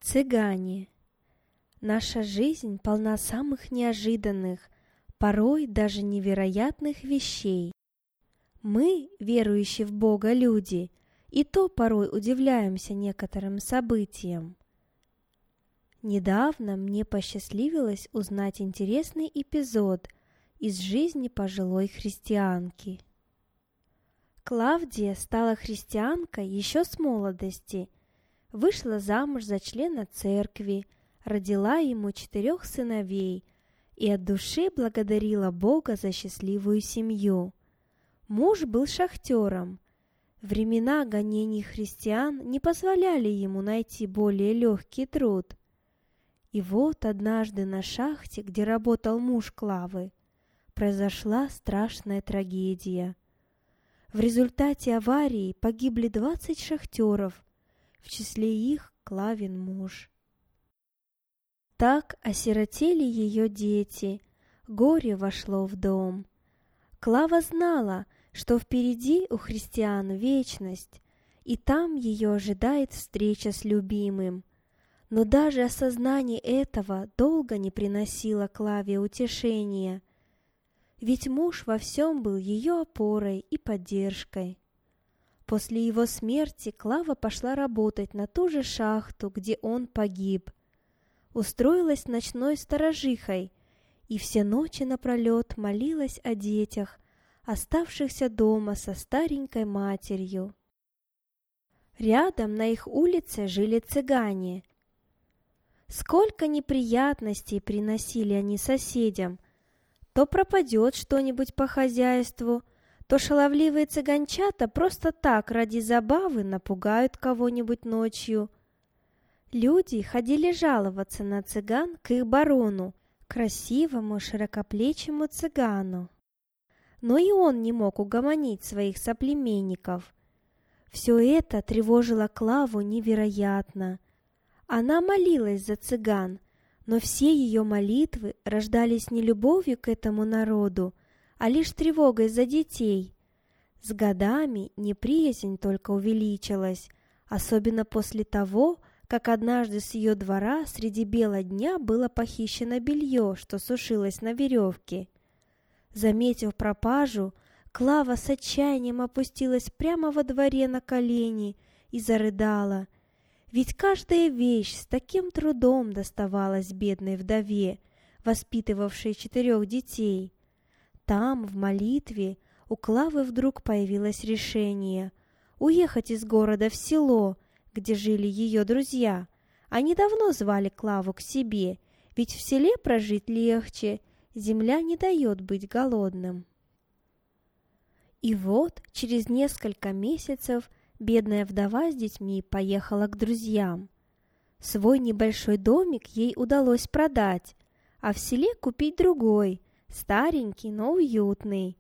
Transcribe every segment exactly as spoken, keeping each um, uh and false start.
Цыгане. Наша жизнь полна самых неожиданных, порой даже невероятных вещей. Мы, верующие в Бога люди, и то порой удивляемся некоторым событиям. Недавно мне посчастливилось узнать интересный эпизод из жизни пожилой христианки. Клавдия стала христианкой еще с молодости, вышла замуж за члена церкви, родила ему четырех сыновей и от души благодарила Бога за счастливую семью. Муж был шахтером. Времена гонений христиан не позволяли ему найти более легкий труд. И вот однажды на шахте, где работал муж Клавы, произошла страшная трагедия. В результате аварии погибли двадцать шахтеров, в числе их Клавин муж. Так осиротели ее дети, горе вошло в дом. Клава знала, что впереди у христиан вечность, и там ее ожидает встреча с любимым. Но даже осознание этого долго не приносило Клаве утешения, ведь муж во всем был ее опорой и поддержкой. После его смерти Клава пошла работать на ту же шахту, где он погиб. Устроилась ночной сторожихой и все ночи напролет молилась о детях, оставшихся дома со старенькой матерью. Рядом на их улице жили цыгане. Сколько неприятностей приносили они соседям. То пропадет что-нибудь по хозяйству, то шаловливые цыганчата просто так ради забавы напугают кого-нибудь ночью. Люди ходили жаловаться на цыган к их барону, красивому широкоплечему цыгану. Но и он не мог угомонить своих соплеменников. Все это тревожило Клаву невероятно. Она молилась за цыган, но все ее молитвы рождались не любовью к этому народу, а лишь тревогой за детей. С годами неприязнь только увеличилась, особенно после того, как однажды с ее двора среди бела дня было похищено белье, что сушилось на веревке. Заметив пропажу, Клава с отчаянием опустилась прямо во дворе на колени и зарыдала. Ведь каждая вещь с таким трудом доставалась бедной вдове, воспитывавшей четырех детей. Там, в молитве, у Клавы вдруг появилось решение уехать из города в село, где жили ее друзья. Они давно звали Клаву к себе, ведь в селе прожить легче, земля не дает быть голодным. И вот через несколько месяцев бедная вдова с детьми поехала к друзьям. Свой небольшой домик ей удалось продать, а в селе купить другой, старенький, но уютный.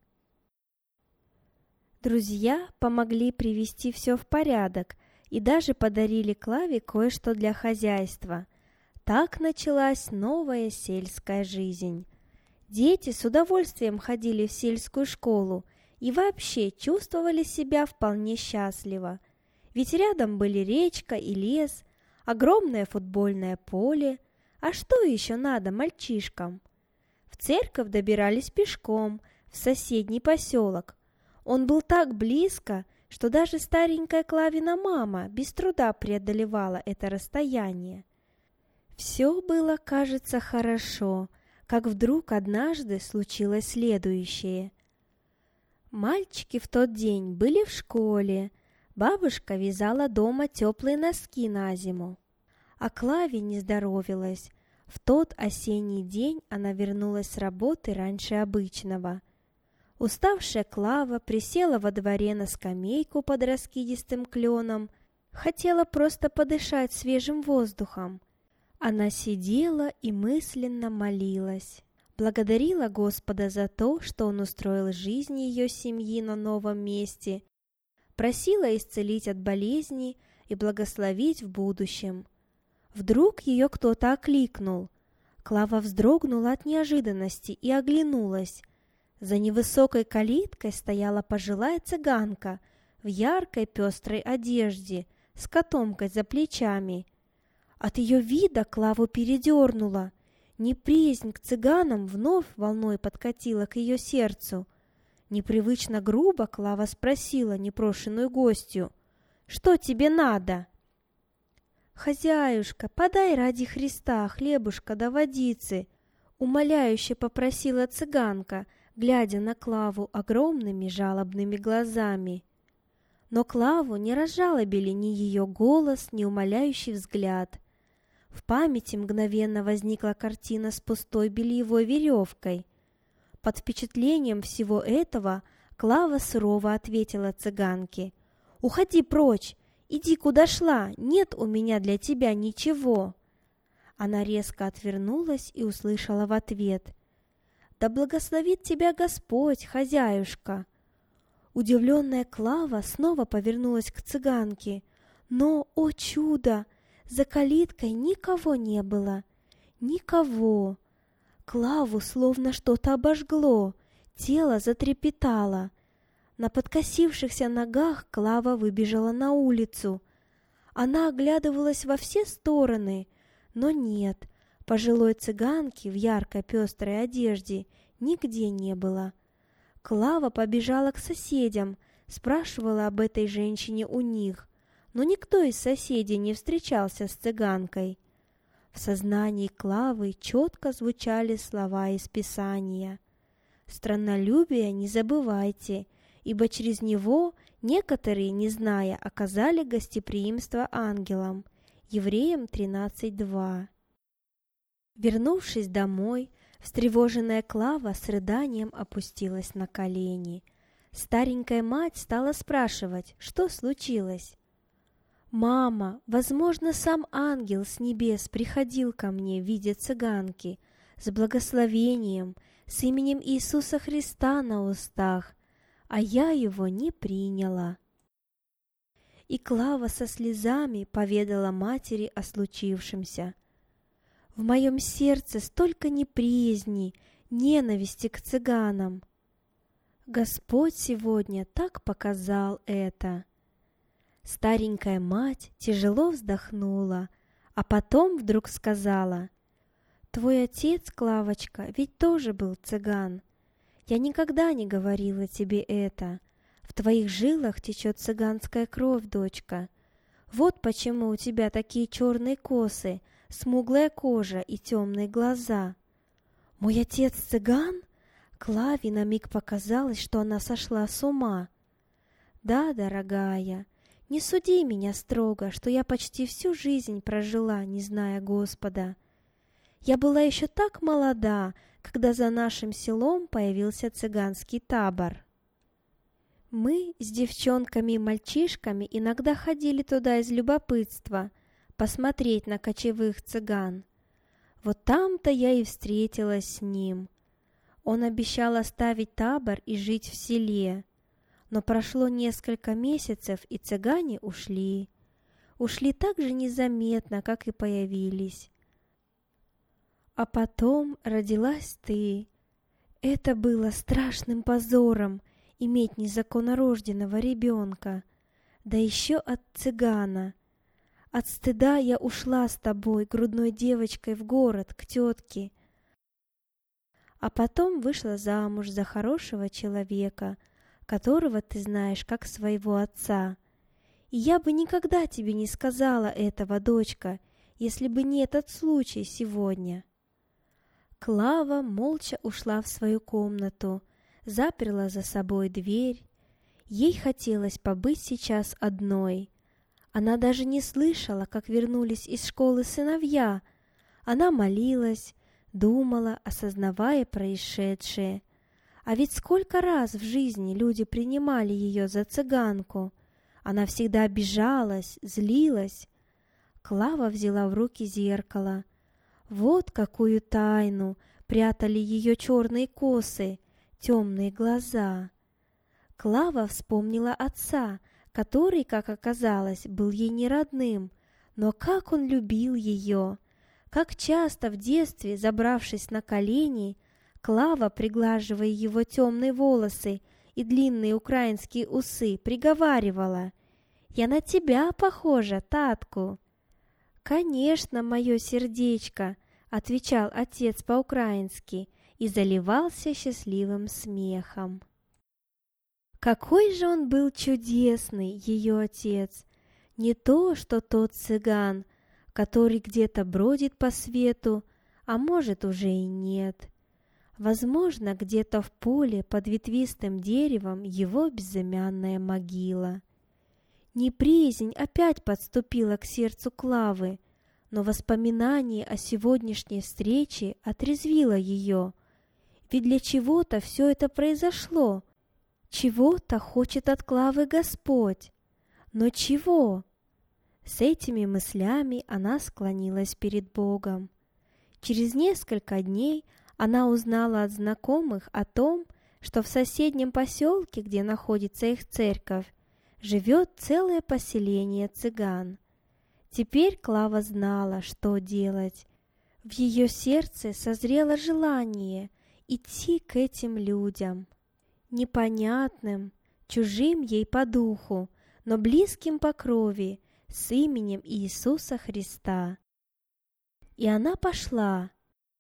Друзья помогли привести все в порядок и даже подарили Клаве кое-что для хозяйства. Так началась новая сельская жизнь. Дети с удовольствием ходили в сельскую школу и вообще чувствовали себя вполне счастливо. Ведь рядом были речка и лес, огромное футбольное поле. А что еще надо мальчишкам? В церковь добирались пешком, в соседний поселок. Он был так близко, что даже старенькая Клавина мама без труда преодолевала это расстояние. Все было, кажется, хорошо, как вдруг однажды случилось следующее. Мальчики в тот день были в школе, бабушка вязала дома теплые носки на зиму. А Клаве не здоровилась. В тот осенний день она вернулась с работы раньше обычного. Уставшая Клава присела во дворе на скамейку под раскидистым кленом, хотела просто подышать свежим воздухом. Она сидела и мысленно молилась. Благодарила Господа за то, что Он устроил жизнь ее семьи на новом месте, просила исцелить от болезней и благословить в будущем. Вдруг ее кто-то окликнул. Клава вздрогнула от неожиданности и оглянулась. За невысокой калиткой стояла пожилая цыганка в яркой пестрой одежде с котомкой за плечами. От ее вида Клаву передернуло. Неприязнь к цыганам вновь волной подкатила к ее сердцу. Непривычно грубо Клава спросила непрошенную гостью: «Что тебе надо?» «Хозяюшка, подай ради Христа хлебушка да водицы», — умоляюще попросила цыганка, глядя на Клаву огромными жалобными глазами. Но Клаву не разжалобили ни ее голос, ни умоляющий взгляд. В памяти мгновенно возникла картина с пустой бельевой веревкой. Под впечатлением всего этого Клава сурово ответила цыганке: «Уходи прочь, иди куда шла, нет у меня для тебя ничего». Она резко отвернулась и услышала в ответ: «Да благословит тебя Господь, хозяюшка». Удивленная Клава снова повернулась к цыганке, но, о чудо, за калиткой никого не было. Никого. Клаву словно что-то обожгло, тело затрепетало. На подкосившихся ногах Клава выбежала на улицу. Она оглядывалась во все стороны, но нет, пожилой цыганки в яркой пестрой одежде нигде не было. Клава побежала к соседям, спрашивала об этой женщине у них, но никто из соседей не встречался с цыганкой. В сознании Клавы четко звучали слова из Писания: «Страннолюбие не забывайте, ибо через него некоторые, не зная, оказали гостеприимство ангелам». Евреям тринадцать два. Вернувшись домой, встревоженная Клава с рыданием опустилась на колени. Старенькая мать стала спрашивать, что случилось. «Мама, возможно, сам ангел с небес приходил ко мне в виде цыганки, с благословением, с именем Иисуса Христа на устах, а я его не приняла». И Клава со слезами поведала матери о случившемся. «В моем сердце столько неприязни, ненависти к цыганам. Господь сегодня так показал это». Старенькая мать тяжело вздохнула, а потом вдруг сказала: «Твой отец, Клавочка, ведь тоже был цыган. Я никогда не говорила тебе это. В твоих жилах течет цыганская кровь, дочка. Вот почему у тебя такие черные косы, смуглая кожа и темные глаза». «Мой отец цыган?» Клаве на миг показалось, что она сошла с ума. «Да, дорогая, не суди меня строго, что я почти всю жизнь прожила, не зная Господа. Я была еще так молода, когда за нашим селом появился цыганский табор. Мы с девчонками и мальчишками иногда ходили туда из любопытства, посмотреть на кочевых цыган. Вот там-то я и встретилась с ним. Он обещал оставить табор и жить в селе. Но прошло несколько месяцев, и цыгане ушли. Ушли так же незаметно, как и появились. А потом родилась ты. Это было страшным позором — иметь незаконнорожденного ребенка, да еще от цыгана. От стыда я ушла с тобой, грудной девочкой, в город, к тетке. А потом вышла замуж за хорошего человека, которого ты знаешь как своего отца. И я бы никогда тебе не сказала этого, дочка, если бы не этот случай сегодня». Клава молча ушла в свою комнату, заперла за собой дверь. Ей хотелось побыть сейчас одной. Она даже не слышала, как вернулись из школы сыновья. Она молилась, думала, осознавая происшедшее. А ведь сколько раз в жизни люди принимали ее за цыганку. Она всегда обижалась, злилась. Клава взяла в руки зеркало. Вот какую тайну прятали ее черные косы, темные глаза. Клава вспомнила отца, который, как оказалось, был ей не родным, но как он любил ее! Как часто в детстве, забравшись на колени, Клава, приглаживая его темные волосы и длинные украинские усы, приговаривала: «Я на тебя похожа, татку». «Конечно, мое сердечко», — отвечал отец по-украински и заливался счастливым смехом. Какой же он был чудесный, ее отец! Не то, что тот цыган, который где-то бродит по свету, а может уже и нет. Возможно, где-то в поле под ветвистым деревом его безымянная могила. Неприязнь опять подступила к сердцу Клавы, но воспоминание о сегодняшней встрече отрезвило ее. Ведь для чего-то все это произошло. Чего-то хочет от Клавы Господь. Но чего? С этими мыслями она склонилась перед Богом. Через несколько дней она узнала от знакомых о том, что в соседнем поселке, где находится их церковь, живет целое поселение цыган. Теперь Клава знала, что делать. В ее сердце созрело желание идти к этим людям. Непонятным, чужим ей по духу, но близким по крови, с именем Иисуса Христа. И она пошла.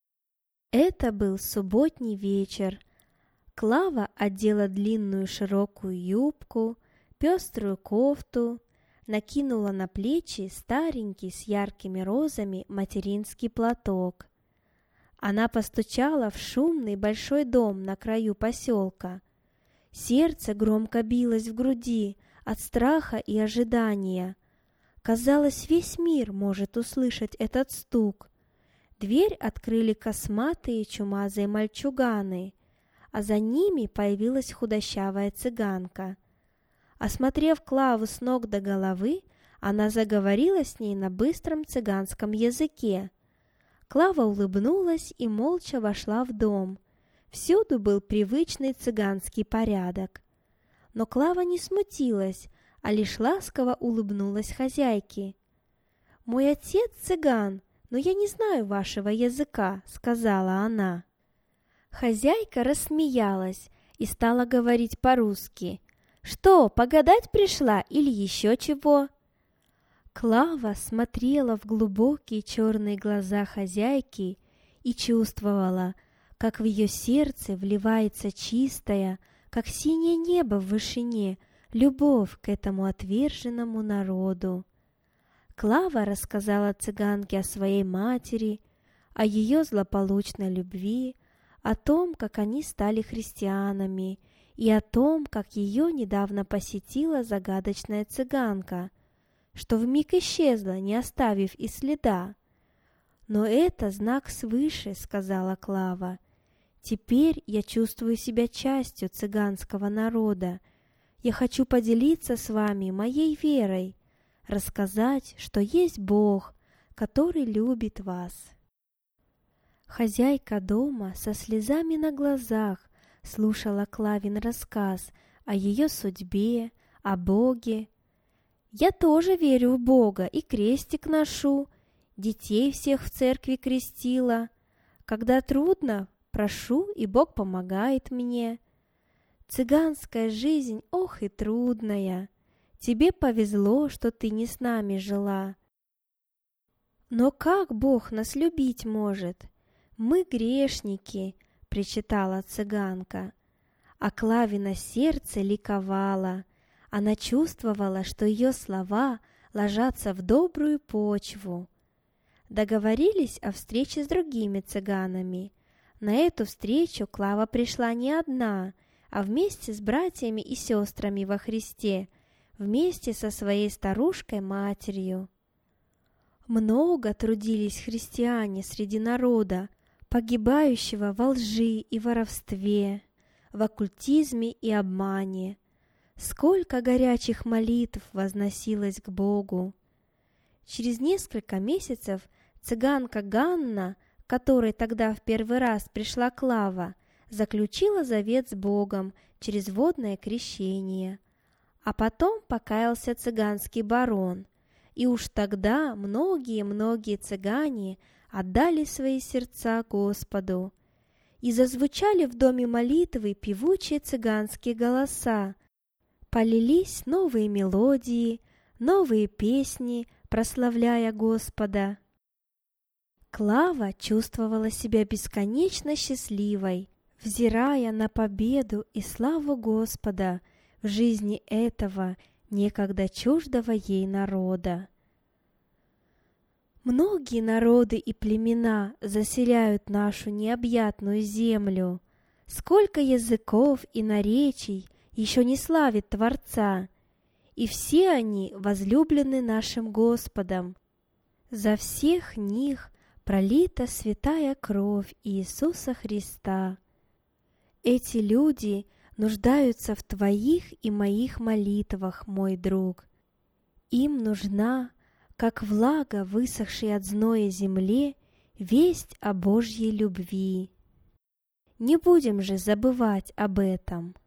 Это был субботний вечер. Клава одела длинную широкую юбку, пеструю кофту, накинула на плечи старенький с яркими розами материнский платок. Она постучала в шумный большой дом на краю поселка. Сердце громко билось в груди от страха и ожидания. Казалось, весь мир может услышать этот стук. Дверь открыли косматые чумазые мальчуганы, а за ними появилась худощавая цыганка. Осмотрев Клаву с ног до головы, она заговорила с ней на быстром цыганском языке. Клава улыбнулась и молча вошла в дом. Всюду был привычный цыганский порядок. Но Клава не смутилась, а лишь ласково улыбнулась хозяйке. «Мой отец цыган, но я не знаю вашего языка», — сказала она. Хозяйка рассмеялась и стала говорить по-русски. «Что, погадать пришла или еще чего?» Клава смотрела в глубокие черные глаза хозяйки и чувствовала, как в ее сердце вливается чистая, как синее небо в вышине, любовь к этому отверженному народу. Клава рассказала цыганке о своей матери, о ее злополучной любви, о том, как они стали христианами, и о том, как ее недавно посетила загадочная цыганка, что вмиг исчезла, не оставив и следа. «Но это знак свыше», — сказала Клава. «Теперь я чувствую себя частью цыганского народа. Я хочу поделиться с вами моей верой, рассказать, что есть Бог, который любит вас». Хозяйка дома со слезами на глазах слушала Клавин рассказ о ее судьбе, о Боге. «Я тоже верю в Бога и крестик ношу, детей всех в церкви крестила. Когда трудно, прошу, и Бог помогает мне. Цыганская жизнь, ох и трудная. Тебе повезло, что ты не с нами жила. Но как Бог нас любить может? Мы грешники», — причитала цыганка. А Клавино сердце ликовало. Она чувствовала, что ее слова ложатся в добрую почву. Договорились о встрече с другими цыганами. На эту встречу Клава пришла не одна, а вместе с братьями и сестрами во Христе, вместе со своей старушкой-матерью. Много трудились христиане среди народа, погибающего во лжи и воровстве, в оккультизме и обмане. Сколько горячих молитв возносилось к Богу! Через несколько месяцев цыганка Ганна, к которой тогда в первый раз пришла Клава, заключила завет с Богом через водное крещение. А потом покаялся цыганский барон, и уж тогда многие-многие цыгане отдали свои сердца Господу. И зазвучали в доме молитвы певучие цыганские голоса, полились новые мелодии, новые песни прославляя Господа. Клава чувствовала себя бесконечно счастливой, взирая на победу и славу Господа в жизни этого некогда чуждого ей народа. Многие народы и племена заселяют нашу необъятную землю. Сколько языков и наречий еще не славит Творца, и все они возлюблены нашим Господом. За всех них пролита святая кровь Иисуса Христа. Эти люди нуждаются в Твоих и моих молитвах, мой друг. Им нужна, как влага, высохшей от зноя земле, весть о Божьей любви. Не будем же забывать об этом.